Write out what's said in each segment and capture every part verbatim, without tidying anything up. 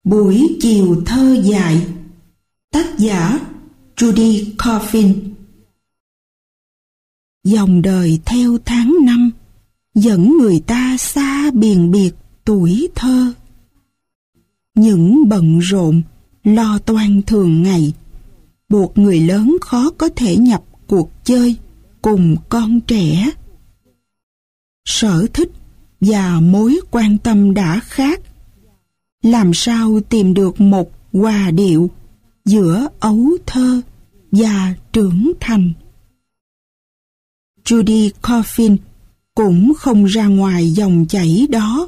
Buổi chiều thơ dại. Tác giả Judy Coffin. Dòng đời theo tháng năm dẫn người ta xa biền biệt tuổi thơ. Những bận rộn, lo toan thường ngày buộc người lớn khó có thể nhập cuộc chơi cùng con trẻ. Sở thích và mối quan tâm đã khác. Làm sao tìm được một hòa điệu giữa ấu thơ và trưởng thành? Judy Coffin cũng không ra ngoài dòng chảy đó.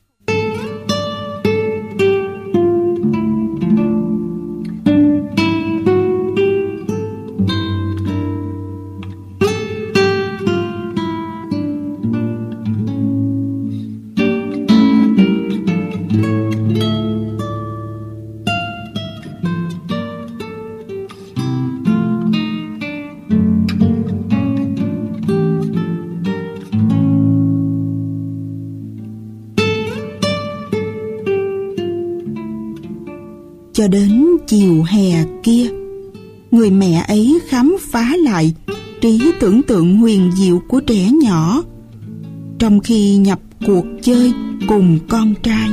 Cho đến chiều hè kia, người mẹ ấy khám phá lại trí tưởng tượng huyền diệu của trẻ nhỏ trong khi nhập cuộc chơi cùng con trai.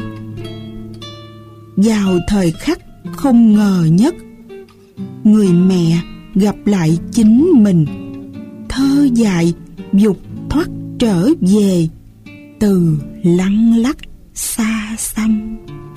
Vào thời khắc không ngờ nhất, người mẹ gặp lại chính mình, thơ dại dục thoát trở về từ lăng lắc xa xăm.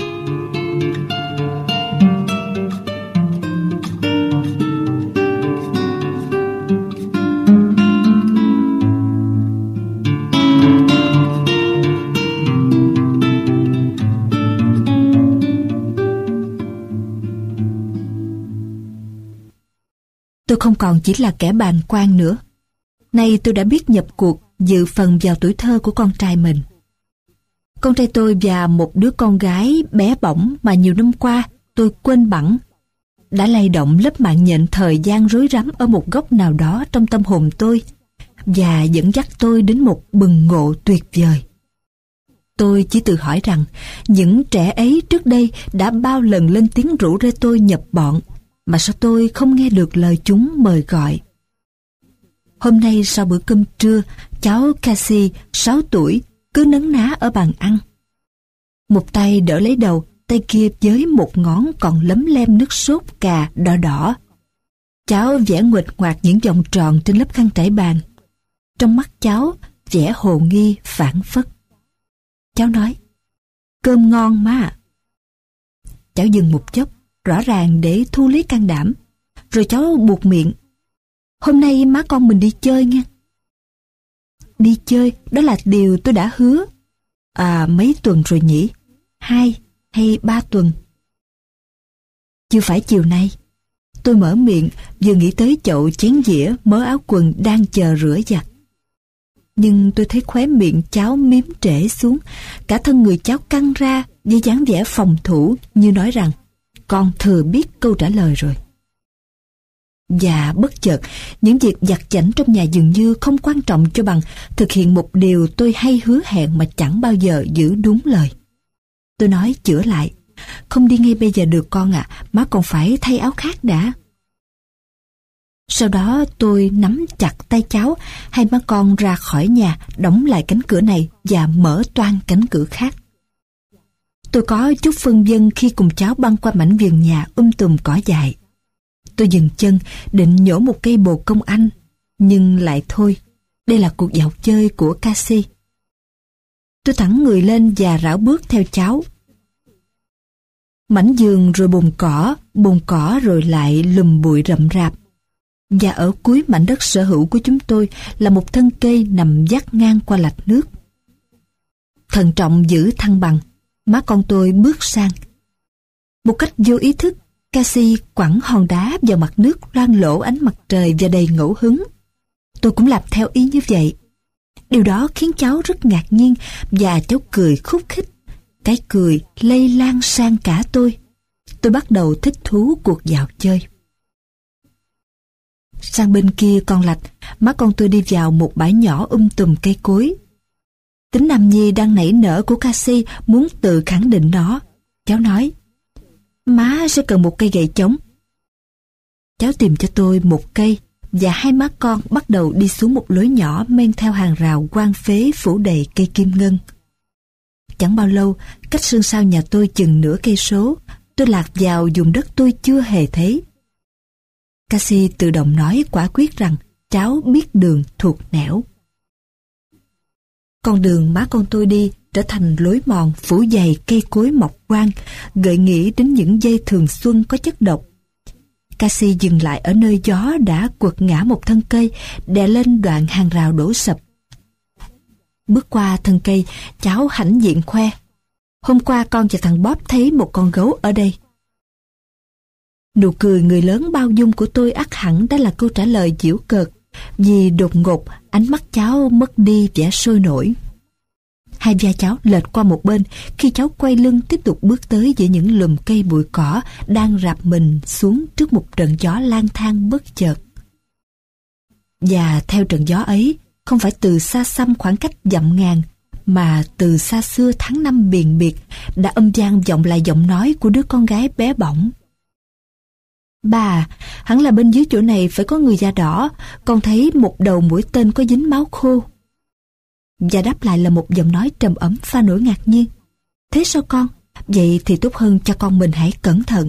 Tôi không còn chỉ là kẻ bàng quan nữa. Nay tôi đã biết nhập cuộc dự phần vào tuổi thơ của con trai mình. Con trai tôi và một đứa con gái bé bỏng mà nhiều năm qua tôi quên bẵng đã lay động lớp mạng nhện thời gian rối rắm ở một góc nào đó trong tâm hồn tôi và dẫn dắt tôi đến một bừng ngộ tuyệt vời. Tôi chỉ tự hỏi rằng những trẻ ấy trước đây đã bao lần lên tiếng rủ rê tôi nhập bọn, mà sao tôi không nghe được lời chúng mời gọi. Hôm nay sau bữa cơm trưa, cháu Cassie, sáu tuổi, cứ nấn ná ở bàn ăn. Một tay đỡ lấy đầu, tay kia với một ngón còn lấm lem nước sốt cà đỏ đỏ. Cháu vẽ nguệch ngoạc những vòng tròn trên lớp khăn trải bàn. Trong mắt cháu, vẻ hồ nghi phảng phất. Cháu nói, cơm ngon má ạ. Cháu dừng một chốc, rõ ràng để thu lấy can đảm. Rồi cháu buột miệng, hôm nay má con mình đi chơi nghe. Đi chơi, đó là điều tôi đã hứa. À, mấy tuần rồi nhỉ? Hai hay ba tuần? Chưa phải chiều nay. Tôi mở miệng, vừa nghĩ tới chậu chén dĩa, mớ áo quần đang chờ rửa giặt. Nhưng tôi thấy khóe miệng cháu miếm trễ xuống, cả thân người cháu căng ra với dáng vẻ phòng thủ như nói rằng con thừa biết câu trả lời rồi. Và bất chợt, những việc vặt vãnh trong nhà dường như không quan trọng cho bằng thực hiện một điều tôi hay hứa hẹn mà chẳng bao giờ giữ đúng lời. Tôi nói chữa lại, không đi ngay bây giờ được con ạ, à, má còn phải thay áo khác đã. Sau đó tôi nắm chặt tay cháu, hai má con ra khỏi nhà, đóng lại cánh cửa này và mở toang cánh cửa khác. Tôi có chút phân vân khi cùng cháu băng qua mảnh vườn nhà um tùm cỏ dại. Tôi dừng chân định nhổ một cây bồ công anh, nhưng lại thôi, đây là cuộc dạo chơi của Cassie. Tôi thẳng người lên và rảo bước theo cháu. Mảnh vườn rồi bồn cỏ, bồn cỏ rồi lại lùm bụi rậm rạp. Và ở cuối mảnh đất sở hữu của chúng tôi là một thân cây nằm vắt ngang qua lạch nước. Thận trọng giữ thăng bằng, má con tôi bước sang. Một cách vô ý thức, Cassie quẳng hòn đá vào mặt nước loang lổ ánh mặt trời và đầy ngẫu hứng. Tôi cũng làm theo ý như vậy. Điều đó khiến cháu rất ngạc nhiên và cháu cười khúc khích. Cái cười lây lan sang cả tôi. Tôi bắt đầu thích thú cuộc dạo chơi. Sang bên kia con lạch, má con tôi đi vào một bãi nhỏ um tùm cây cối. Tính nam nhi đang nảy nở của Cassie muốn tự khẳng định nó. Cháu nói, má sẽ cần một cây gậy chống. Cháu tìm cho tôi một cây, và hai má con bắt đầu đi xuống một lối nhỏ men theo hàng rào quan phế phủ đầy cây kim ngân. Chẳng bao lâu, cách sân sau nhà tôi chừng nửa cây số, tôi lạc vào vùng đất tôi chưa hề thấy. Cassie tự động nói quả quyết rằng cháu biết đường thuộc nẻo. Con đường má con tôi đi trở thành lối mòn phủ dày cây cối mọc quang, gợi nghĩ đến những dây thường xuân có chất độc. Cassie dừng lại ở nơi gió đã quật ngã một thân cây, đè lên đoạn hàng rào đổ sập. Bước qua thân cây, cháu hãnh diện khoe: hôm qua con và thằng Bob thấy một con gấu ở đây. Nụ cười người lớn bao dung của tôi ắt hẳn đã là câu trả lời giễu cợt, vì đột ngột ánh mắt cháu mất đi vẻ sôi nổi. Hai vai cháu lệch qua một bên khi cháu quay lưng tiếp tục bước tới giữa những lùm cây bụi cỏ đang rạp mình xuống trước một trận gió lang thang bất chợt. Và theo trận gió ấy, không phải từ xa xăm khoảng cách dặm ngàn, mà từ xa xưa tháng năm biền biệt đã âm vang vọng lại giọng nói của đứa con gái bé bỏng. Bà, hẳn là bên dưới chỗ này phải có người da đỏ, con thấy một đầu mũi tên có dính máu khô. Và đáp lại là một giọng nói trầm ấm pha nỗi ngạc nhiên. Thế sao con? Vậy thì tốt hơn cho con mình hãy cẩn thận.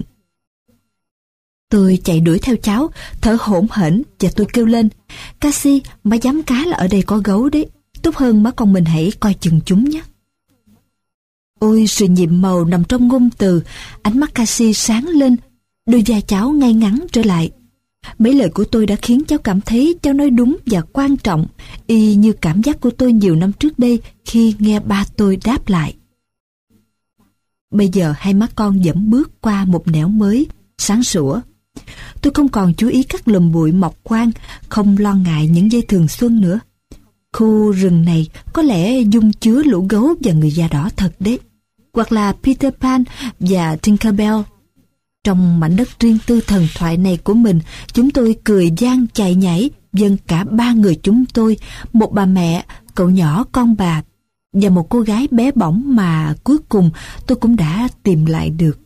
Tôi chạy đuổi theo cháu, thở hổn hển và tôi kêu lên: Cassie, má dám cá là ở đây có gấu đấy. Tốt hơn má con mình hãy coi chừng chúng nhé. Ôi, sự nhiệm màu nằm trong ngôn từ. Ánh mắt Cassie sáng lên, đôi vai cháu ngay ngắn trở lại. Mấy lời của tôi đã khiến cháu cảm thấy cháu nói đúng và quan trọng, y như cảm giác của tôi nhiều năm trước đây khi nghe ba tôi đáp lại. Bây giờ hai má con dẫm bước qua một nẻo mới, sáng sủa. Tôi không còn chú ý các lùm bụi mọc quang, không lo ngại những dây thường xuân nữa. Khu rừng này có lẽ dung chứa lũ gấu và người da đỏ thật đấy, hoặc là Peter Pan và Tinkerbell. Trong mảnh đất riêng tư thần thoại này của mình, chúng tôi cười gian chạy nhảy, dâng cả ba người chúng tôi, một bà mẹ, cậu nhỏ con bà, và một cô gái bé bỏng mà cuối cùng tôi cũng đã tìm lại được.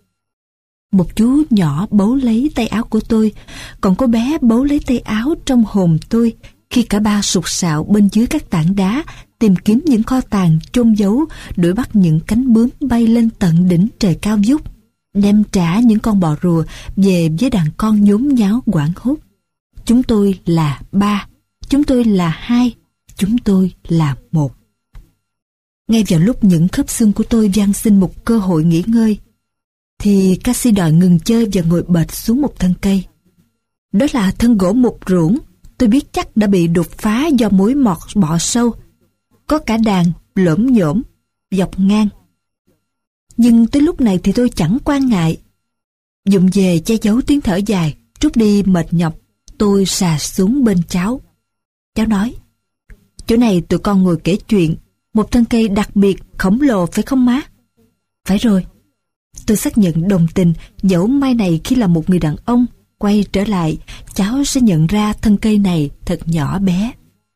Một chú nhỏ bấu lấy tay áo của tôi, còn cô bé bấu lấy tay áo trong hồn tôi, khi cả ba sục sạo bên dưới các tảng đá, tìm kiếm những kho tàng chôn giấu, đuổi bắt những cánh bướm bay lên tận đỉnh trời cao vút, đem trả những con bò rùa về với đàn con nhốn nháo hoảng hốt. Chúng tôi là ba, chúng tôi là hai, chúng tôi là một. Ngay vào lúc những khớp xương của tôi van xin một cơ hội nghỉ ngơi, thì Cassie đòi ngừng chơi và ngồi bệt xuống một thân cây. Đó là thân gỗ mục ruỗng, tôi biết chắc đã bị đục phá do mối mọt bọ sâu. Có cả đàn lởm nhổm dọc ngang. Nhưng tới lúc này thì tôi chẳng quan ngại. Dụng về che giấu tiếng thở dài, trút đi mệt nhọc, tôi xà xuống bên cháu. Cháu nói: chỗ này tụi con ngồi kể chuyện, một thân cây đặc biệt khổng lồ phải không má? Phải rồi. Tôi xác nhận đồng tình, dẫu mai này khi là một người đàn ông quay trở lại, cháu sẽ nhận ra thân cây này thật nhỏ bé.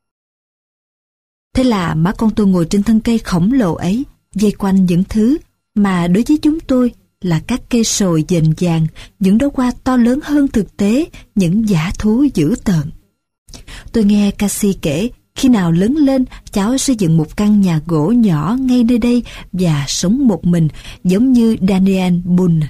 Thế là má con tôi ngồi trên thân cây khổng lồ ấy, vây quanh những thứ mà đối với chúng tôi là các cây sồi dền dàng, những đóa hoa to lớn hơn thực tế, những dã thú dữ tợn. Tôi nghe Cassie kể, khi nào lớn lên, cháu sẽ dựng một căn nhà gỗ nhỏ ngay nơi đây và sống một mình, giống như Daniel Boone.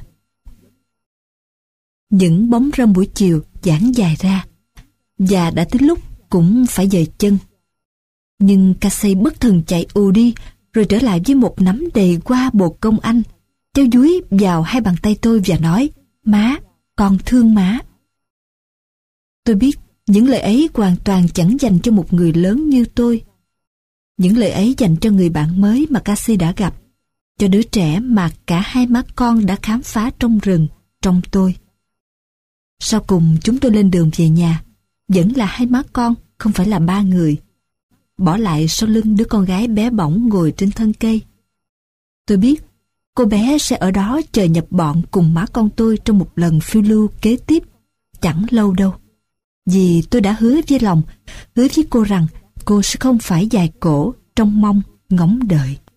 Những bóng râm buổi chiều giãn dài ra, và đã tới lúc cũng phải dời chân. Nhưng Cassie bất thần chạy ù đi, rồi trở lại với một nắm đầy hoa bột công anh. Cháu dúi vào hai bàn tay tôi và nói: má, con thương má. Tôi biết những lời ấy hoàn toàn chẳng dành cho một người lớn như tôi. Những lời ấy dành cho người bạn mới mà Cassie đã gặp, cho đứa trẻ mà cả hai má con đã khám phá trong rừng, trong tôi. Sau cùng chúng tôi lên đường về nhà, vẫn là hai má con, không phải là ba người. Bỏ lại sau lưng đứa con gái bé bỏng ngồi trên thân cây. Tôi biết cô bé sẽ ở đó chờ nhập bọn cùng má con tôi trong một lần phiêu lưu kế tiếp, chẳng lâu đâu. Vì tôi đã hứa với lòng, hứa với cô rằng cô sẽ không phải dài cổ trong mong ngóng đợi.